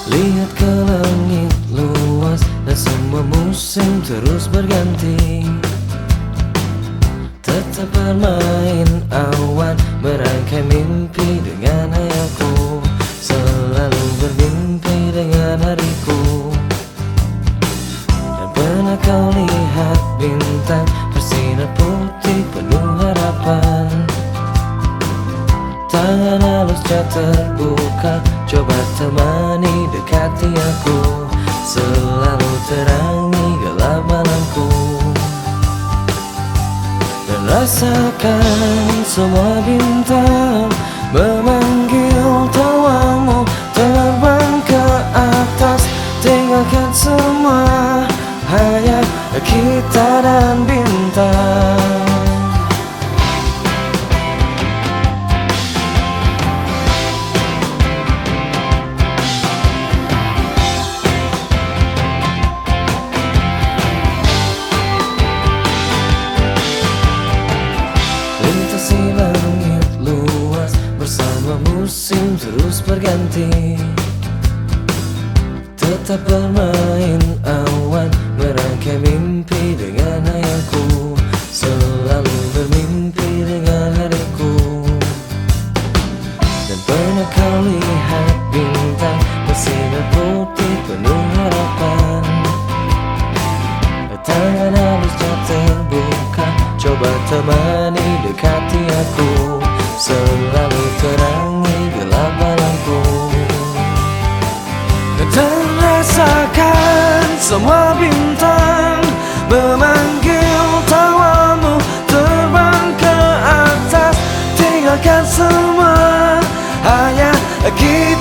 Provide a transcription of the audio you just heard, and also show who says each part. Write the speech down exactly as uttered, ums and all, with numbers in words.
Speaker 1: Lihat ke langit luas dan semua musim terus berganti. Tetap bermain awan, merangkai mimpi dengan hayalku. Selalu bermimpi dengan hariku. Dan pernah kau lihat bintang bersinar putih penuh harapan? Tangan halusnya terbuka, coba temani dekati aku. Selalu terangi gelap malamku. Dan rasakan semua bintang memanggil tawamu. Terbang ke atas, tinggalkan semua, hanya kita dan bintang. Lintasi langit luas, bersama musim terus berganti. Tetap bermain awan, merangkai mimpi dengan hayalku. Selalu bermimpi dengan hariku. Dan pernah kau lihat bintang bersinar putih penuh harapan? Tangan halusnya terbuka, coba temani dekati aku. Selalu terangi gelap malamku. Dan rasakan semua bintang memanggil tawamu. Terbang ke atas, tinggalkan semua, hanya kita